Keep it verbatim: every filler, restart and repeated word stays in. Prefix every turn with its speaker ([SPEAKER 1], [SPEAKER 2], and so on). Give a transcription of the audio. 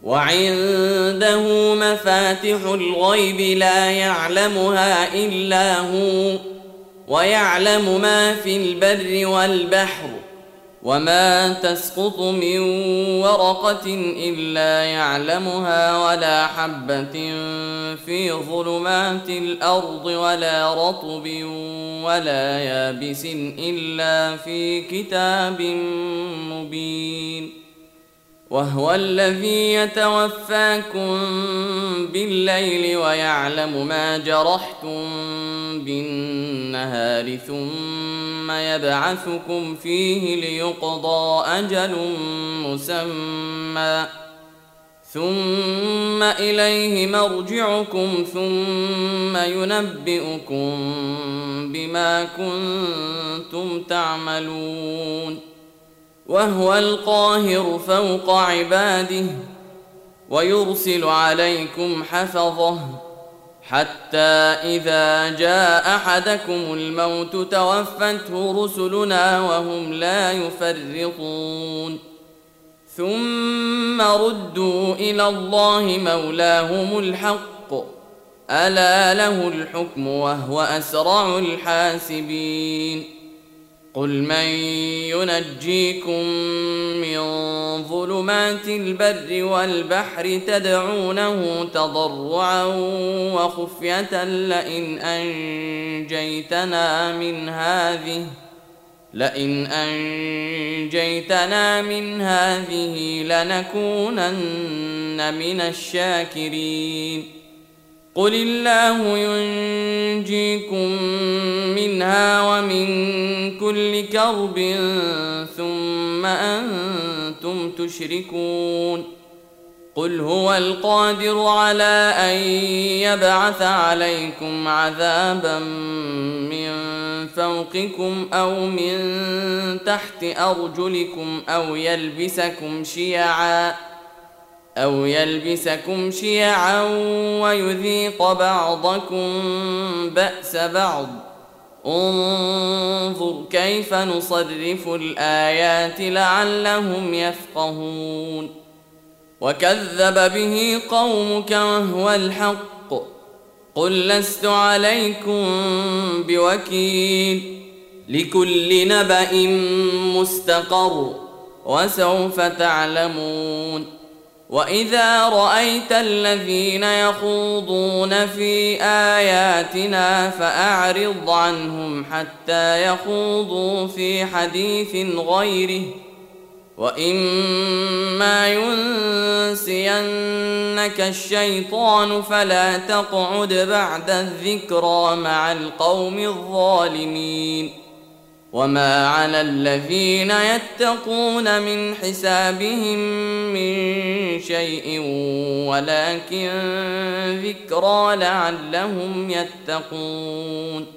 [SPEAKER 1] وعنده مفاتح الغيب لا يعلمها إلا هو ويعلم ما في البر والبحر وما تسقط من ورقة إلا يعلمها ولا حبة في ظلمات الأرض ولا رطب ولا يابس إلا في كتاب مبين. وهو الذي يتوفاكم بالليل ويعلم ما جرحتم بالنهار ثم يبعثكم فيه ليقضى أجل مسمى ثم إليه مرجعكم ثم ينبئكم بما كنتم تعملون. وهو القاهر فوق عباده ويرسل عليكم حفظه حتى إذا جاء أحدكم الموت توفته رسلنا وهم لا يفرطون ثم ردوا إلى الله مولاهم الحق ألا له الحكم وهو أسرع الحاسبين. قل من ينجيكم من ظلمات البر والبحر تدعونه تضرعا وخفية لئن أنجيتنا من هذه لئن أنجيتنا من هذه لنكونن من الشاكرين. قل الله ينجيكم منها ومن كل كرب ثم أنتم تشركون. قل هو القادر على أن يبعث عليكم عذابا من فوقكم أو من تحت أرجلكم أو يلبسكم شيعا أو يلبسكم شيعا ويذيق بعضكم بأس بعض انظر كيف نصرف الآيات لعلهم يفقهون. وكذب به قومك وهو الحق قل لست عليكم بوكيل لكل نبأ مستقر وسوف تعلمون. وإذا رأيت الذين يخوضون في آياتنا فأعرض عنهم حتى يخوضوا في حديث غيره وإما ينسينك الشيطان فلا تقعد بعد الذكرى مع القوم الظالمين. وما على الذين يتقون من حسابهم من شيء ولكن ذكرى لعلهم يتقون.